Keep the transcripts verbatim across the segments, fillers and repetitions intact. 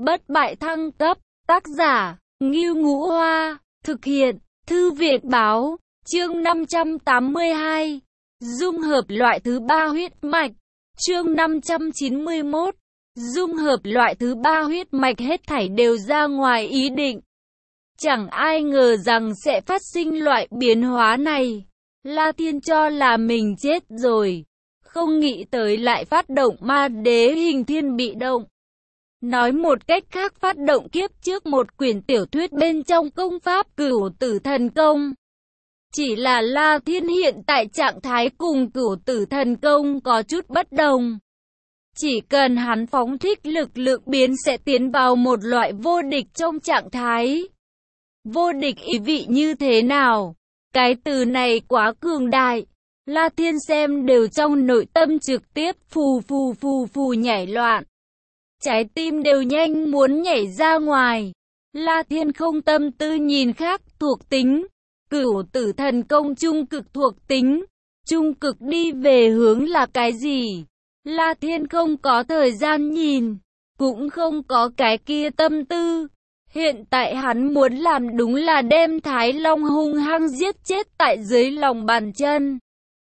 bất bại thăng cấp, tác giả, Ngưu Ngũ Hoa, thực hiện, Thư viện Báo, chương năm trăm tám mươi hai, dung hợp loại thứ ba huyết mạch, chương năm trăm chín mươi mốt, dung hợp loại thứ ba huyết mạch hết thảy đều ra ngoài ý định. Chẳng ai ngờ rằng sẽ phát sinh loại biến hóa này. La Thiên cho là mình chết rồi, không nghĩ tới lại phát động ma đế hình thiên bị động. Nói một cách khác, phát động kiếp trước một quyển tiểu thuyết bên trong công pháp Cửu Tử Thần Công. Chỉ là La Thiên hiện tại trạng thái cùng Cửu Tử Thần Công có chút bất đồng. Chỉ cần hắn phóng thích lực lượng biến sẽ tiến vào một loại vô địch trong trạng thái. Vô địch ý vị như thế nào? Cái từ này quá cường đại. La Thiên xem đều trong nội tâm trực tiếp phù phù phù phù nhảy loạn. Trái tim đều nhanh muốn nhảy ra ngoài. La Thiên không tâm tư nhìn khác thuộc tính. Cửu Tử Thần Công trung cực thuộc tính. Trung cực đi về hướng là cái gì? La Thiên không có thời gian nhìn, cũng không có cái kia tâm tư. Hiện tại hắn muốn làm đúng là đem Thái Long hung hăng giết chết tại dưới lòng bàn chân.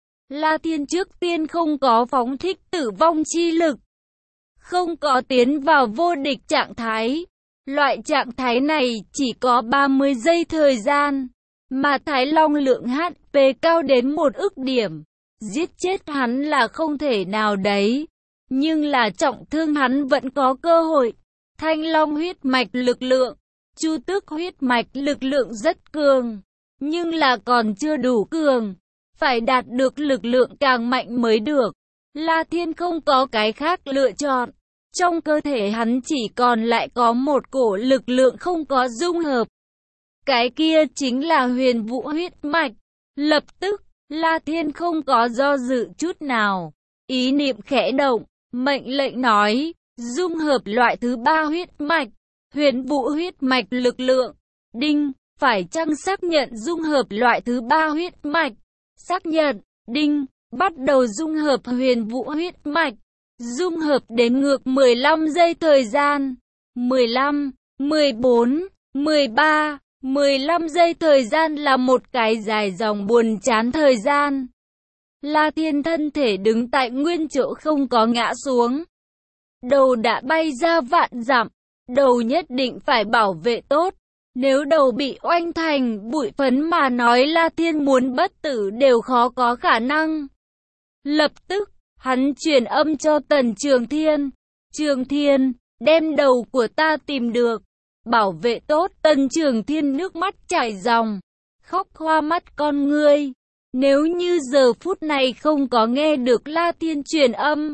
La Thiên trước tiên không có phóng thích tử vong chi lực, không có tiến vào vô địch trạng thái. Loại trạng thái này chỉ có ba mươi giây thời gian, mà Thái Long lượng hát pê cao đến một ức điểm. Giết chết hắn là không thể nào đấy, nhưng là trọng thương hắn vẫn có cơ hội. Thanh Long huyết mạch lực lượng, Chu Tước huyết mạch lực lượng rất cường, nhưng là còn chưa đủ cường, phải đạt được lực lượng càng mạnh mới được. La Thiên không có cái khác lựa chọn, trong cơ thể hắn chỉ còn lại có một cổ lực lượng không có dung hợp. Cái kia chính là Huyền Vũ huyết mạch. Lập tức, La Thiên không có do dự chút nào, ý niệm khẽ động, mệnh lệnh nói, dung hợp loại thứ ba huyết mạch, Huyền Vũ huyết mạch lực lượng. Đinh, phải chăng xác nhận dung hợp loại thứ ba huyết mạch? Xác nhận. Đinh, bắt đầu dung hợp Huyền Vũ huyết mạch. Dung hợp đến ngược mười lăm giây thời gian. mười lăm, mười bốn, mười ba, mười lăm giây thời gian là một cái dài dòng buồn chán thời gian. La Thiên thân thể đứng tại nguyên chỗ không có ngã xuống. Đầu đã bay ra vạn dặm, đầu nhất định phải bảo vệ tốt. Nếu đầu bị oanh thành bụi phấn mà nói La Thiên muốn bất tử đều khó có khả năng. Lập tức, hắn truyền âm cho Tần Trường Thiên. Trường Thiên, đem đầu của ta tìm được, bảo vệ tốt. Tần Trường Thiên nước mắt chảy ròng, khóc hoa mắt con ngươi. Nếu như giờ phút này không có nghe được La Thiên truyền âm,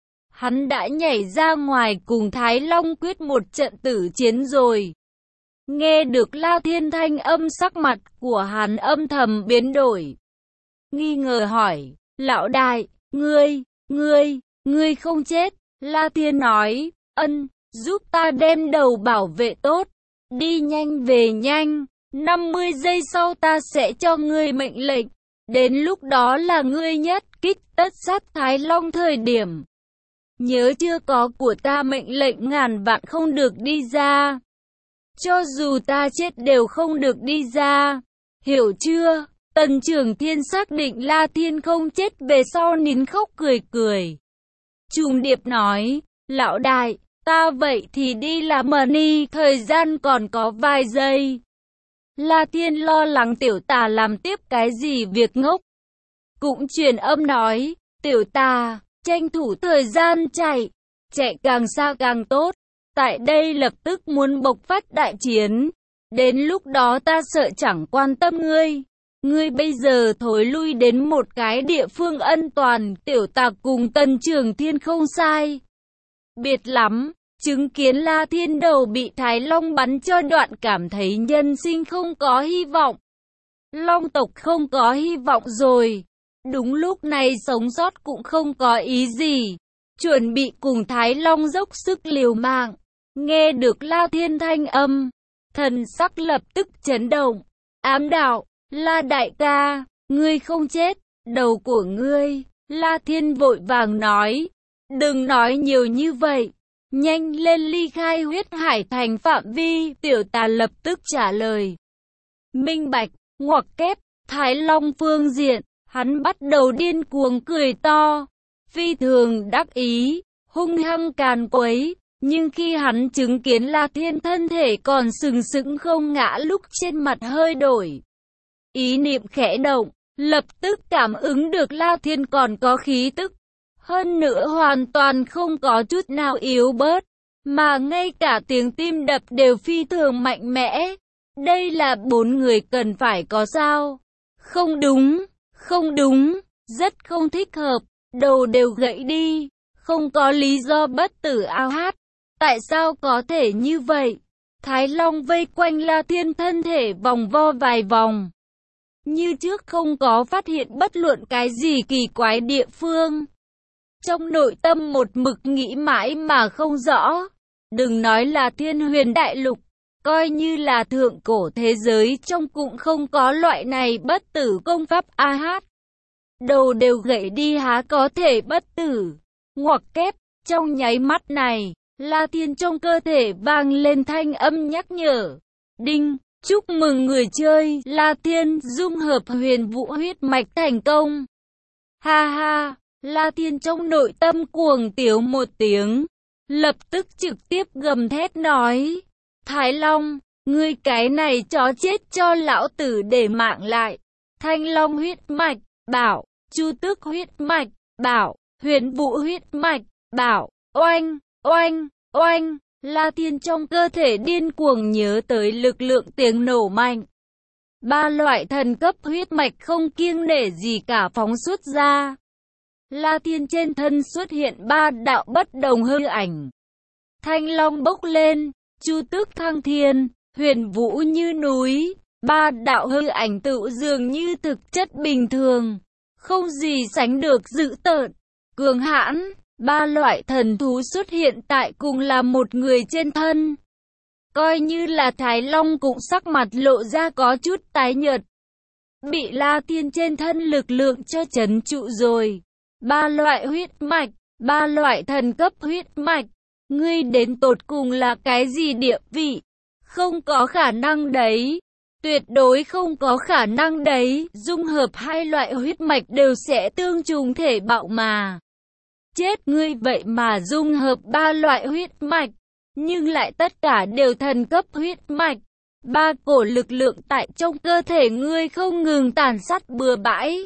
hắn đã nhảy ra ngoài cùng Thái Long quyết một trận tử chiến rồi. Nghe được La Thiên thanh âm, sắc mặt của hắn âm thầm biến đổi. Nghi ngờ hỏi, lão đại, ngươi, ngươi, ngươi không chết. La Thiên nói, ân, giúp ta đem đầu bảo vệ tốt. Đi nhanh về nhanh, năm mươi giây sau ta sẽ cho ngươi mệnh lệnh. Đến lúc đó là ngươi nhất kích tất sát Thái Long thời điểm. Nhớ chưa, có của ta mệnh lệnh ngàn vạn không được đi ra. Cho dù ta chết đều không được đi ra. Hiểu chưa? Tần Trường Thiên xác định La Thiên không chết về sau nín khóc cười cười. Trùng điệp nói, lão đại, ta vậy thì đi làm money, thời gian còn có vài giây. La Thiên lo lắng tiểu tà làm tiếp cái gì việc ngốc. Cũng truyền âm nói, tiểu tà, tranh thủ thời gian chạy, chạy càng xa càng tốt. Tại đây lập tức muốn bộc phát đại chiến. Đến lúc đó ta sợ chẳng quan tâm ngươi. Ngươi bây giờ thối lui đến một cái địa phương an toàn. Tiểu tà cùng Tần Trường Thiên không sai biệt lắm. Chứng kiến La Thiên đầu bị Thái Long bắn cho đoạn, cảm thấy nhân sinh không có hy vọng. Long tộc không có hy vọng rồi. Đúng lúc này sống sót cũng không có ý gì, chuẩn bị cùng Thái Long dốc sức liều mạng. Nghe được La Thiên thanh âm, thần sắc lập tức chấn động. Ám đạo, La đại ca, ngươi không chết, đầu của ngươi. La Thiên vội vàng nói, đừng nói nhiều như vậy. nhanh lên ly khai huyết hải thành phạm vi, tiểu tà lập tức trả lời. Minh bạch, ngoặc kép, Thái Long phương diện, hắn bắt đầu điên cuồng cười to, phi thường đắc ý, hung hăng càn quấy, nhưng khi hắn chứng kiến La Thiên thân thể còn sừng sững không ngã lúc trên mặt hơi đổi. Ý niệm khẽ động, lập tức cảm ứng được La Thiên còn có khí tức, hơn nữa hoàn toàn không có chút nào yếu bớt, mà ngay cả tiếng tim đập đều phi thường mạnh mẽ. Đây là bốn người cần phải có sao? Không đúng, không đúng, rất không thích hợp, đầu đều gãy đi, không có lý do bất tử ao hát. Tại sao có thể như vậy? Thái Long vây quanh La Thiên thân thể vòng vo vài vòng. Như trước không có phát hiện bất luận cái gì kỳ quái địa phương. Trong nội tâm một mực nghĩ mãi mà không rõ. Đừng nói là Thiên Huyền Đại Lục, coi như là thượng cổ thế giới trong cũng không có loại này bất tử công pháp a hát. Đầu đều gãy đi há có thể bất tử. Ngoặc kép, trong nháy mắt này, La Thiên trong cơ thể vang lên thanh âm nhắc nhở. Đinh, chúc mừng người chơi, La Thiên dung hợp huyền vũ huyết mạch thành công. Ha ha, La Thiên trong nội tâm cuồng tiếu một tiếng, lập tức trực tiếp gầm thét nói. Thái Long, ngươi cái này chó chết cho lão tử để mạng lại. Thanh Long huyết mạch, bảo, Chu Tước huyết mạch, bảo, huyền vũ huyết mạch, bảo, oanh, oanh, oanh. La Thiên trong cơ thể điên cuồng nhớ tới lực lượng tiếng nổ mạnh. Ba loại thần cấp huyết mạch không kiêng nể gì cả phóng xuất ra. La Thiên trên thân xuất hiện ba đạo bất đồng hư ảnh. Thanh Long bốc lên, Chu Tước thăng thiên, huyền vũ như núi. Ba đạo hư ảnh tự dường như thực chất bình thường, không gì sánh được dữ tợn, cường hãn. Ba loại thần thú xuất hiện tại cùng là một người trên thân. Coi như là Thái Long cũng sắc mặt lộ ra có chút tái nhợt. Bị La Thiên trên thân lực lượng cho trấn trụ rồi. Ba loại huyết mạch, ba loại thần cấp huyết mạch. Ngươi đến tột cùng là cái gì địa vị? Không có khả năng đấy. Tuyệt đối không có khả năng đấy. Dung hợp hai loại huyết mạch đều sẽ tương trùng thể bạo mà. Chết ngươi vậy mà dung hợp ba loại huyết mạch, nhưng lại tất cả đều thần cấp huyết mạch. Ba cổ lực lượng tại trong cơ thể ngươi không ngừng tàn sát bừa bãi.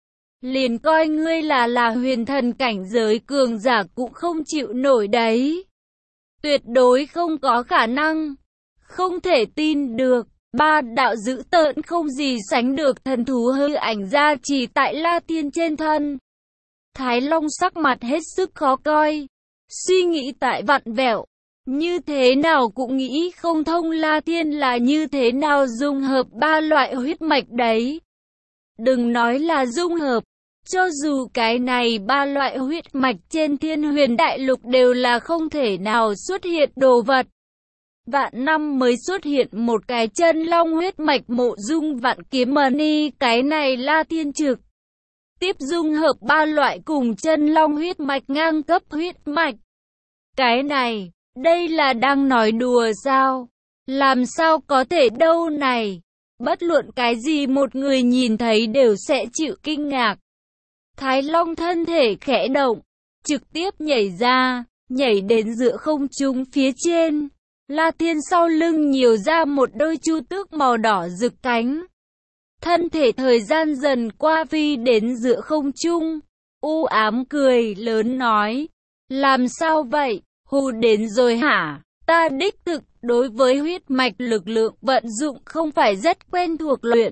Liền coi ngươi là là huyền thần cảnh giới cường giả cũng không chịu nổi đấy. Tuyệt đối không có khả năng. Không thể tin được. Ba đạo dữ tợn không gì sánh được thần thú hư ảnh ra chỉ tại La Thiên trên thân. Thái Long sắc mặt hết sức khó coi, suy nghĩ tại vặn vẹo, như thế nào cũng nghĩ không thông La Thiên là như thế nào dung hợp ba loại huyết mạch đấy. Đừng nói là dung hợp, cho dù cái này ba loại huyết mạch trên Thiên Huyền Đại Lục đều là không thể nào xuất hiện đồ vật. Vạn năm mới xuất hiện một cái chân long huyết mạch mộ dung vạn kiếm mani, cái này La Thiên trực tiếp dung hợp ba loại cùng chân long huyết mạch ngang cấp huyết mạch. Cái này, đây là đang nói đùa sao? Làm sao có thể đâu này? Bất luận cái gì một người nhìn thấy đều sẽ chịu kinh ngạc. Thái Long thân thể khẽ động, trực tiếp nhảy ra, nhảy đến giữa không trung phía trên. La Thiên sau lưng nhiều ra một đôi chu tước màu đỏ rực cánh. Thân thể thời gian dần qua phi đến giữa không trung, u ám cười lớn nói, làm sao vậy, hù đến rồi hả? Ta đích thực đối với huyết mạch lực lượng vận dụng không phải rất quen thuộc luyện.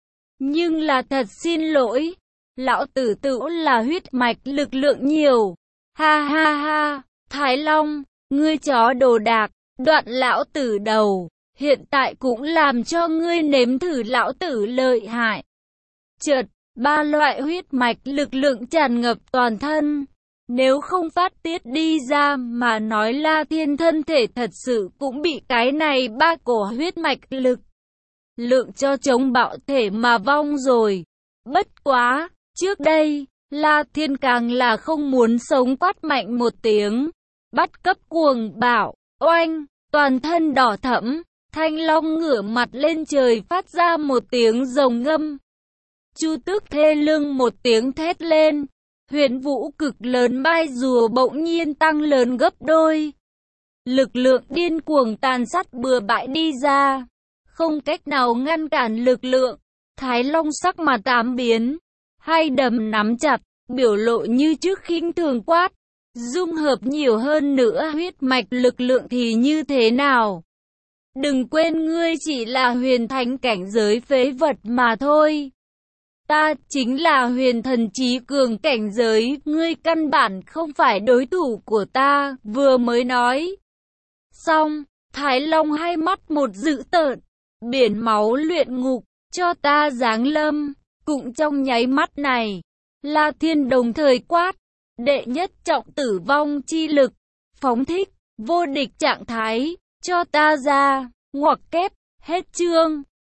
Nhưng là thật xin lỗi, lão tử tử là huyết mạch lực lượng nhiều. Ha ha ha, Thái Long, ngươi chó đồ đạc, đoạn lão tử đầu. Hiện tại cũng làm cho ngươi nếm thử lão tử lợi hại. Chợt, ba loại huyết mạch lực lượng tràn ngập toàn thân. Nếu không phát tiết đi ra mà nói La Thiên thân thể thật sự cũng bị cái này ba cổ huyết mạch lực lượng cho chống bạo thể mà vong rồi. Bất quá, trước đây, La Thiên càng là không muốn sống quát mạnh một tiếng. bắt cấp cuồng bạo, oanh, toàn thân đỏ thẫm, Thanh Long ngửa mặt lên trời phát ra một tiếng rồng ngâm. Chu Tước thê lương một tiếng thét lên, huyền vũ cực lớn mai rùa bỗng nhiên tăng lớn gấp đôi. Lực lượng điên cuồng tàn sát bừa bãi đi ra, không cách nào ngăn cản lực lượng. Thái Long sắc mặt tám biến, hai đấm nắm chặt, biểu lộ như trước khinh thường quát. Dung hợp nhiều hơn nữa huyết mạch lực lượng thì như thế nào? Đừng quên ngươi chỉ là huyền thánh cảnh giới phế vật mà thôi. Ta chính là huyền thần trí cường cảnh giới, ngươi căn bản không phải đối thủ của ta, vừa mới nói. Xong, Thái Long hai mắt một dữ tợn, biển máu luyện ngục, cho ta giáng lâm. Cũng trong nháy mắt này, La Thiên đồng thời quát, đệ nhất trọng tử vong chi lực, phóng thích, vô địch trạng thái, cho ta ra, ngoặc kép, hết chương.